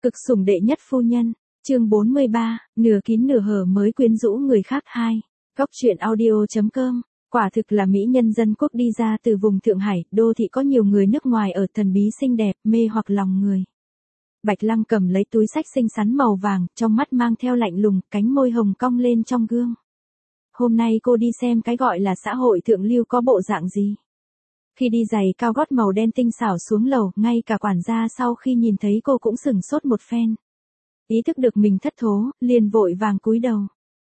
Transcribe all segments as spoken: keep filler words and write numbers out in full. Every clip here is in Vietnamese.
Cực sủng đệ nhất phu nhân, chương bốn mươi ba, nửa kín nửa hở mới quyến rũ người khác hai. Góc truyện audio.com, quả thực là mỹ nhân dân quốc đi ra từ vùng Thượng Hải, đô thị có nhiều người nước ngoài ở thần bí xinh đẹp, mê hoặc lòng người. Bạch Lăng cầm lấy túi xách xinh xắn màu vàng, trong mắt mang theo lạnh lùng, cánh môi hồng cong lên trong gương. Hôm nay cô đi xem cái gọi là xã hội thượng lưu có bộ dạng gì. Khi đi giày cao gót màu đen tinh xảo xuống lầu, ngay cả quản gia sau khi nhìn thấy cô cũng sửng sốt một phen. Ý thức được mình thất thố, liền vội vàng cúi đầu.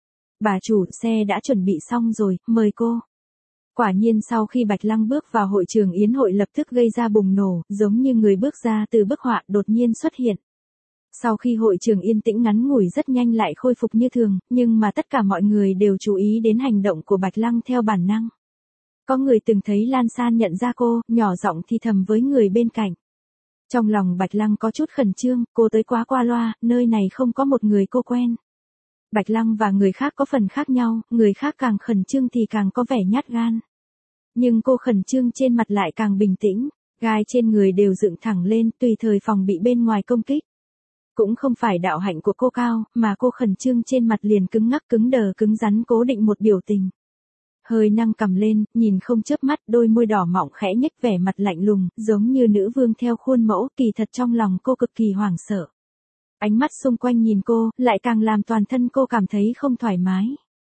Bà chủ, xe đã chuẩn bị xong rồi, mời cô. Quả nhiên sau khi Bạch Lăng bước vào hội trường yến hội lập tức gây ra bùng nổ, giống như người bước ra từ bức họa đột nhiên xuất hiện. Sau khi hội trường yên tĩnh ngắn ngủi rất nhanh lại khôi phục như thường, nhưng mà tất cả mọi người đều chú ý đến hành động của Bạch Lăng theo bản năng. Có người từng thấy Lan San nhận ra cô, nhỏ giọng thì thầm với người bên cạnh. Trong lòng Bạch Lăng có chút khẩn trương, cô tới quá qua loa, nơi này không có một người cô quen. Bạch Lăng và người khác có phần khác nhau, người khác càng khẩn trương thì càng có vẻ nhát gan. Nhưng cô khẩn trương trên mặt lại càng bình tĩnh, gai trên người đều dựng thẳng lên, tùy thời phòng bị bên ngoài công kích. Cũng không phải đạo hạnh của cô cao, mà cô khẩn trương trên mặt liền cứng ngắc cứng đờ cứng rắn cố định một biểu tình. Hơi nâng cầm lên, nhìn không chớp mắt, đôi môi đỏ mọng khẽ nhếch vẻ mặt lạnh lùng, giống như nữ vương theo khuôn mẫu, kỳ thật trong lòng cô cực kỳ hoảng sợ. Ánh mắt xung quanh nhìn cô, lại càng làm toàn thân cô cảm thấy không thoải mái.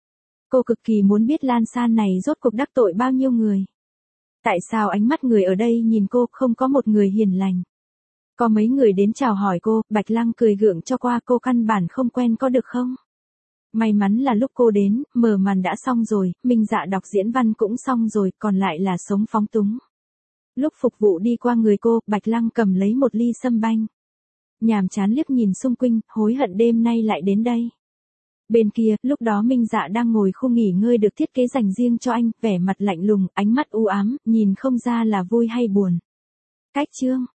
Cô cực kỳ muốn biết Lan San này rốt cuộc đắc tội bao nhiêu người. Tại sao ánh mắt người ở đây nhìn cô không có một người hiền lành. Có mấy người đến chào hỏi cô, Bạch Lăng cười gượng cho qua, cô căn bản không quen có được không? May mắn là lúc cô đến, mở màn đã xong rồi, Minh Dạ đọc diễn văn cũng xong rồi, còn lại là sống phóng túng. Lúc phục vụ đi qua người cô, Bạch Lăng cầm lấy một ly sâm banh. Nhàm chán liếc nhìn xung quanh, hối hận đêm nay lại đến đây. Bên kia, lúc đó Minh Dạ đang ngồi khu nghỉ ngơi được thiết kế dành riêng cho anh, vẻ mặt lạnh lùng, ánh mắt u ám, nhìn không ra là vui hay buồn. Cách chương,